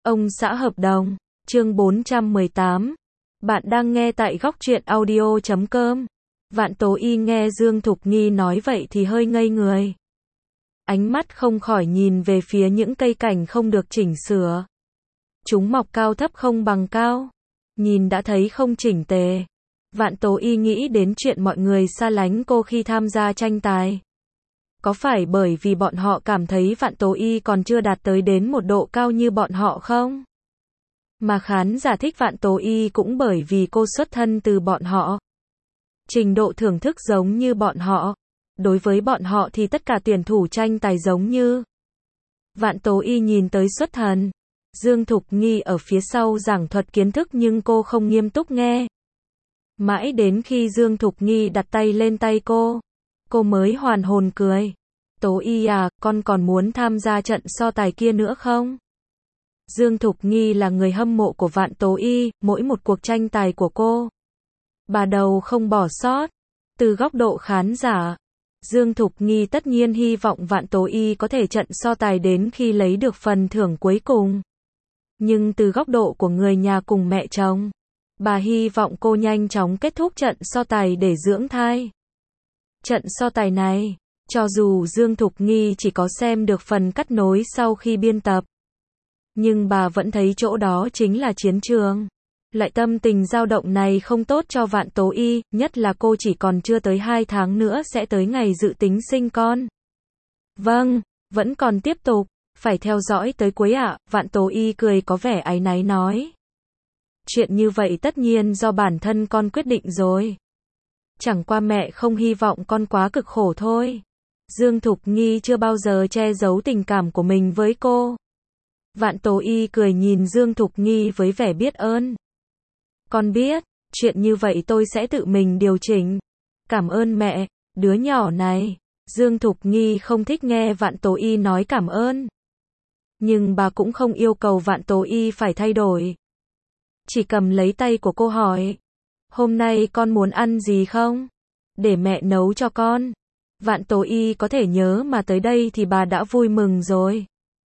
Ông xã hợp đồng, chương 418. Bạn đang nghe tại góc truyện audio.com. Vạn Tố Y nghe Dương Thục Nghi nói vậy thì hơi ngây người. Ánh mắt không khỏi nhìn về phía những cây cảnh không được chỉnh sửa. Chúng mọc cao thấp không bằng cao. Nhìn đã thấy không chỉnh tề. Vạn Tố Y nghĩ đến chuyện mọi người xa lánh cô khi tham gia tranh tài. Có phải bởi vì bọn họ cảm thấy Vạn Tố Y còn chưa đạt tới đến một độ cao như bọn họ không? Mà khán giả thích Vạn Tố Y cũng bởi vì cô xuất thân từ bọn họ. Trình độ thưởng thức giống như bọn họ. Đối với bọn họ thì tất cả tuyển thủ tranh tài giống như. Vạn Tố Y nhìn tới xuất thần. Dương Thục Nghi ở phía sau giảng thuật kiến thức nhưng cô không nghiêm túc nghe. Mãi đến khi Dương Thục Nghi đặt tay lên tay cô mới hoàn hồn cười. Tố Y à, con còn muốn tham gia trận so tài kia nữa không? Dương Thục Nghi là người hâm mộ của Vạn Tố Y, mỗi một cuộc tranh tài của cô. Bà đầu không bỏ sót. Từ góc độ khán giả, Dương Thục Nghi tất nhiên hy vọng Vạn Tố Y có thể trận so tài đến khi lấy được phần thưởng cuối cùng. Nhưng từ góc độ của người nhà cùng mẹ chồng, bà hy vọng cô nhanh chóng kết thúc trận so tài để dưỡng thai. Trận so tài này, cho dù Dương Thục Nghi chỉ có xem được phần cắt nối sau khi biên tập, nhưng bà vẫn thấy chỗ đó chính là chiến trường. Loại tâm tình dao động này không tốt cho Vạn Tố Y, nhất là cô chỉ còn chưa tới 2 tháng nữa sẽ tới ngày dự tính sinh con. Vâng, vẫn còn tiếp tục, phải theo dõi tới cuối ạ, Vạn Tố Y cười có vẻ áy náy nói. Chuyện như vậy tất nhiên do bản thân con quyết định rồi. Chẳng qua mẹ không hy vọng con quá cực khổ thôi. Dương Thục Nghi chưa bao giờ che giấu tình cảm của mình với cô. Vạn Tố Y cười nhìn Dương Thục Nghi với vẻ biết ơn. Con biết, chuyện như vậy tôi sẽ tự mình điều chỉnh. Cảm ơn mẹ, đứa nhỏ này. Dương Thục Nghi không thích nghe Vạn Tố Y nói cảm ơn. Nhưng bà cũng không yêu cầu Vạn Tố Y phải thay đổi. Chỉ cầm lấy tay của cô hỏi. Hôm nay con muốn ăn gì không? Để mẹ nấu cho con. Vạn Tố Y có thể nhớ mà tới đây thì bà đã vui mừng rồi.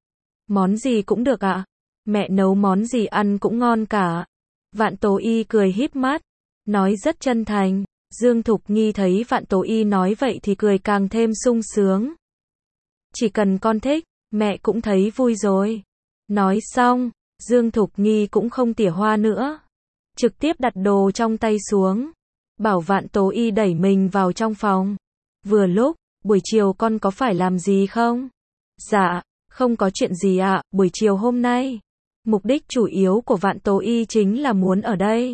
Món gì cũng được ạ. Mẹ nấu món gì ăn cũng ngon cả. Vạn Tố Y cười híp mắt, nói rất chân thành. Dương Thục Nghi thấy Vạn Tố Y nói vậy thì cười càng thêm sung sướng. Chỉ cần con thích, mẹ cũng thấy vui rồi. Nói xong, Dương Thục Nghi cũng không tỉa hoa nữa. Trực tiếp đặt đồ trong tay xuống. Bảo Vạn Tố Y đẩy mình vào trong phòng. Vừa lúc, buổi chiều con có phải làm gì không? Dạ, không có chuyện gì ạ, buổi chiều hôm nay. Mục đích chủ yếu của Vạn Tố Y chính là muốn ở đây.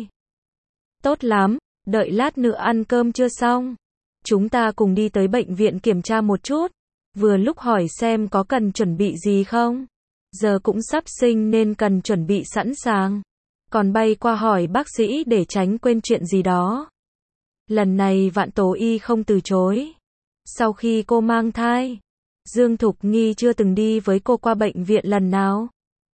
Tốt lắm, đợi lát nữa ăn cơm chưa xong. Chúng ta cùng đi tới bệnh viện kiểm tra một chút. Vừa lúc hỏi xem có cần chuẩn bị gì không. Giờ cũng sắp sinh nên cần chuẩn bị sẵn sàng. Còn bay qua hỏi bác sĩ để tránh quên chuyện gì đó. Lần này Vạn Tố Y không từ chối. Sau khi cô mang thai, Dương Thục Nghi chưa từng đi với cô qua bệnh viện lần nào.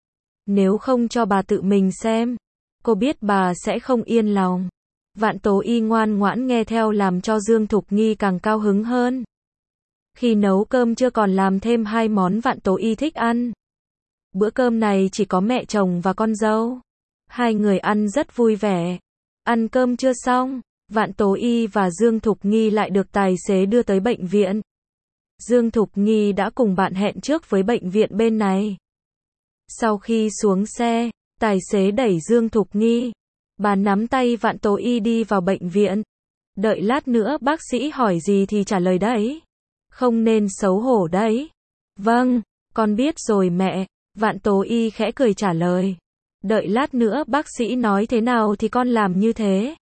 Nếu không cho bà tự mình xem, cô biết bà sẽ không yên lòng. Vạn Tố Y ngoan ngoãn nghe theo làm cho Dương Thục Nghi càng cao hứng hơn. Khi nấu cơm chưa còn làm thêm 2 món Vạn Tố Y thích ăn. Bữa cơm này chỉ có mẹ chồng và con dâu. 2 người ăn rất vui vẻ. Ăn cơm chưa xong, Vạn Tố Y và Dương Thục Nghi lại được tài xế đưa tới bệnh viện. Dương Thục Nghi đã cùng bạn hẹn trước với bệnh viện bên này. Sau khi xuống xe, tài xế đẩy Dương Thục Nghi. Bà nắm tay Vạn Tố Y đi vào bệnh viện. Đợi lát nữa bác sĩ hỏi gì thì trả lời đấy. Không nên xấu hổ đấy. Vâng, con biết rồi mẹ. Vạn Tố Y khẽ cười trả lời. Đợi lát nữa bác sĩ nói thế nào thì con làm như thế.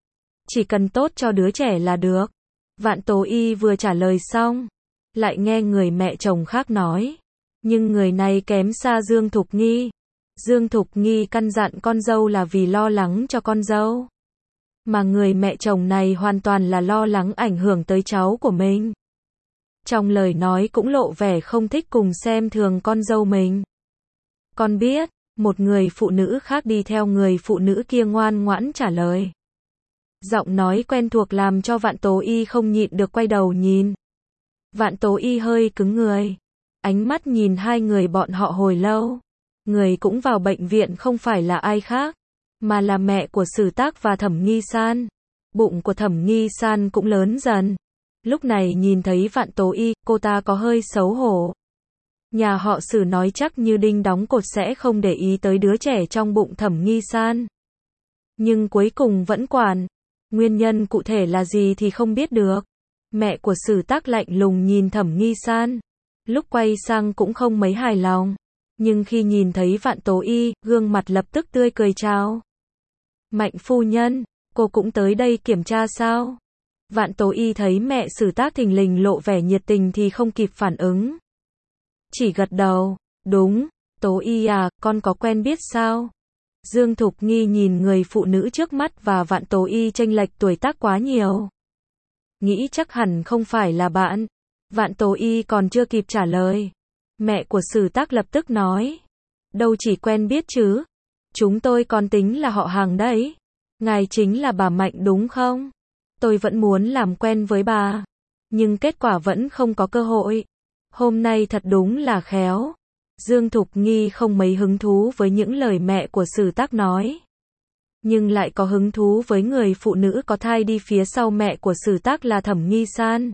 Chỉ cần tốt cho đứa trẻ là được. Vạn Tố Y vừa trả lời xong, lại nghe người mẹ chồng khác nói. Nhưng người này kém xa Dương Thục Nghi. Dương Thục Nghi căn dặn con dâu là vì lo lắng cho con dâu. Mà người mẹ chồng này hoàn toàn là lo lắng ảnh hưởng tới cháu của mình. Trong lời nói cũng lộ vẻ không thích cùng xem thường con dâu mình. Con biết, một người phụ nữ khác đi theo người phụ nữ kia ngoan ngoãn trả lời. Giọng nói quen thuộc làm cho Vạn Tố Y không nhịn được quay đầu nhìn. Vạn Tố Y hơi cứng người. Ánh mắt nhìn 2 người bọn họ hồi lâu. Người cũng vào bệnh viện không phải là ai khác, mà là mẹ của Sử Tác và Thẩm Nghi San. Bụng của Thẩm Nghi San cũng lớn dần. Lúc này nhìn thấy Vạn Tố Y, cô ta có hơi xấu hổ. Nhà họ Sử nói chắc như đinh đóng cột sẽ không để ý tới đứa trẻ trong bụng Thẩm Nghi San. Nhưng cuối cùng vẫn quản. Nguyên nhân cụ thể là gì thì không biết được. Mẹ của Sử Tác lạnh lùng nhìn Thẩm Nghi San. Lúc quay sang cũng không mấy hài lòng. Nhưng khi nhìn thấy Vạn Tố Y, gương mặt lập tức tươi cười chào. Mạnh phu nhân, cô cũng tới đây kiểm tra sao? Vạn Tố Y thấy mẹ Sử Tác thình lình lộ vẻ nhiệt tình thì không kịp phản ứng. Chỉ gật đầu, đúng, Tố Y à, con có quen biết sao? Dương Thục Nghi nhìn người phụ nữ trước mắt và Vạn Tố Y chênh lệch tuổi tác quá nhiều. Nghĩ chắc hẳn không phải là bạn. Vạn Tố Y còn chưa kịp trả lời. Mẹ của Sử Tác lập tức nói. Đâu chỉ quen biết chứ. Chúng tôi còn tính là họ hàng đấy. Ngài chính là bà Mạnh đúng không? Tôi vẫn muốn làm quen với bà. Nhưng kết quả vẫn không có cơ hội. Hôm nay thật đúng là khéo. Dương Thục Nghi không mấy hứng thú với những lời mẹ của Sử Tác nói. Nhưng lại có hứng thú với người phụ nữ có thai đi phía sau mẹ của Sử Tác là Thẩm Nghi San.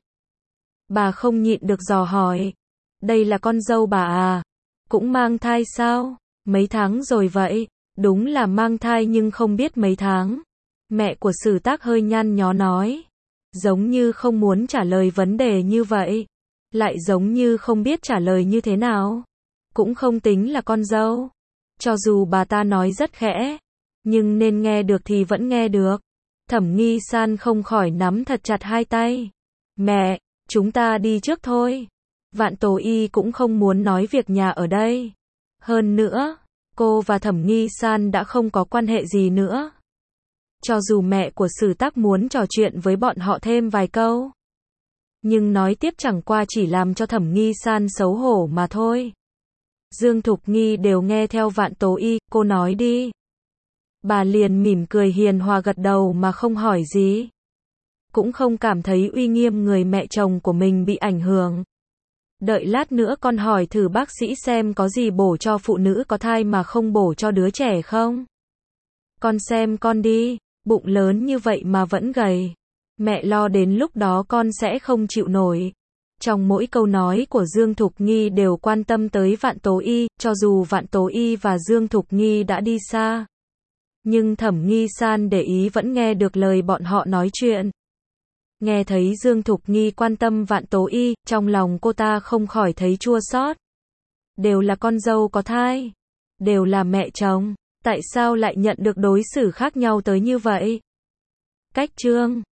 Bà không nhịn được dò hỏi. Đây là con dâu bà à? Cũng mang thai sao? Mấy tháng rồi vậy? Đúng là mang thai nhưng không biết mấy tháng. Mẹ của Sử Tác hơi nhăn nhó nói. Giống như không muốn trả lời vấn đề như vậy. Lại giống như không biết trả lời như thế nào. Cũng không tính là con dâu. Cho dù bà ta nói rất khẽ. Nhưng nên nghe được thì vẫn nghe được. Thẩm Nghi San không khỏi nắm thật chặt hai tay. Mẹ, chúng ta đi trước thôi. Vạn Tố Y cũng không muốn nói việc nhà ở đây. Hơn nữa, cô và Thẩm Nghi San đã không có quan hệ gì nữa. Cho dù mẹ của Sử Tác muốn trò chuyện với bọn họ thêm vài câu. Nhưng nói tiếp chẳng qua chỉ làm cho Thẩm Nghi San xấu hổ mà thôi. Dương Thục Nghi đều nghe theo Vạn Tố Y, cô nói đi. Bà liền mỉm cười hiền hòa gật đầu mà không hỏi gì. Cũng không cảm thấy uy nghiêm người mẹ chồng của mình bị ảnh hưởng. Đợi lát nữa con hỏi thử bác sĩ xem có gì bổ cho phụ nữ có thai mà không bổ cho đứa trẻ không? Con xem con đi, bụng lớn như vậy mà vẫn gầy. Mẹ lo đến lúc đó con sẽ không chịu nổi. Trong mỗi câu nói của Dương Thục Nghi đều quan tâm tới Vạn Tố Y, cho dù Vạn Tố Y và Dương Thục Nghi đã đi xa. Nhưng Thẩm Nghi San để ý vẫn nghe được lời bọn họ nói chuyện. Nghe thấy Dương Thục Nghi quan tâm Vạn Tố Y, trong lòng cô ta không khỏi thấy chua xót. Đều là con dâu có thai. Đều là mẹ chồng. Tại sao lại nhận được đối xử khác nhau tới như vậy? Cách chương